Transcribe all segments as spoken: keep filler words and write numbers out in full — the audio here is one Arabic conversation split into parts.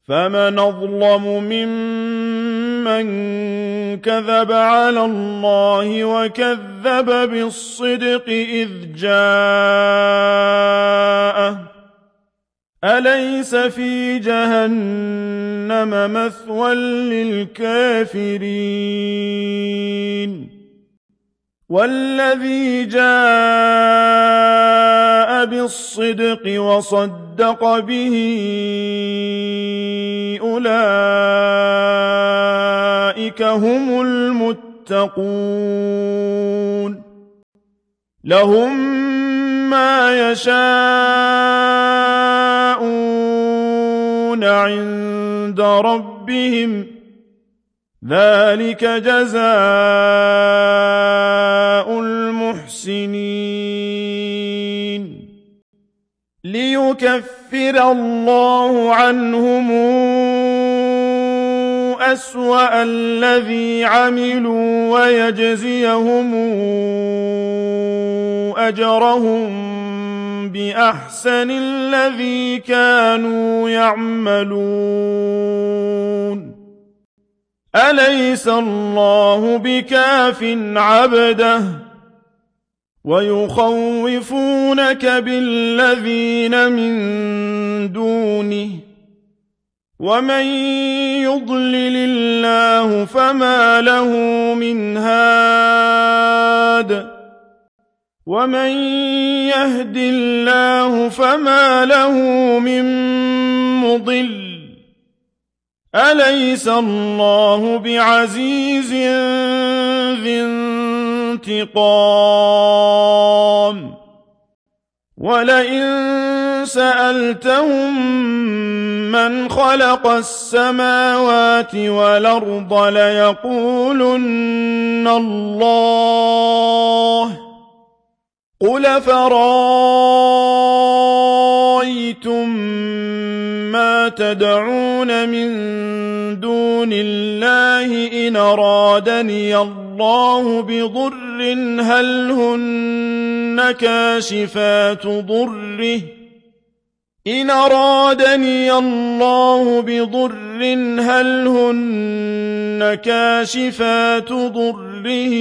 فمن أظلم ممن كذب على الله وكذب بالصدق إذ جاءه أليس في جهنم مثوى للكافرين والذي جاء بالصدق وصدق به أولئك هم المتقون لهم ما يشاءون عند ربهم ذلك جزاء المحسنين ليكفر الله عنهم أسوأ الذي عملوا ويجزيهم أجرهم بأحسن الذي كانوا يعملون أليس الله بكاف عبده ويخوفونك بالذين من دونه ومن يضلل الله فما له من هاد ومن يهد الله فما له من مضل أليس الله بعزيز ذي انتقام ولئن سألتهم من خلق السماوات والأرض ليقولن الله قل فرأيتم ما تدعون من دون الله إن أرادني الله بضر هل هن كاشفات ضره إن أرادني الله بضر هل هن كاشفات ضره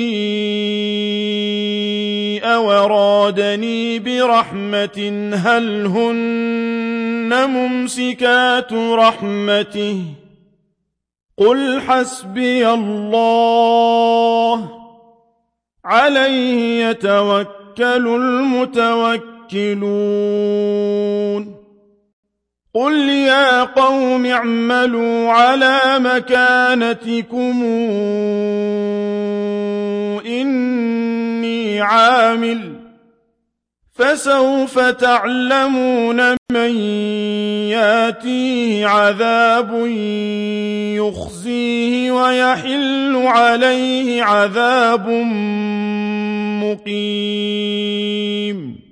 أو أرادني برحمة هل هن ممسكات رحمته قل حسبي الله عليه يتوكل المتوكلون قل يا قوم اعملوا على مكانتكم إني عامل فسوف تعلمون من ياتيه عذاب يخزيه ويحل عليه عذاب مقيم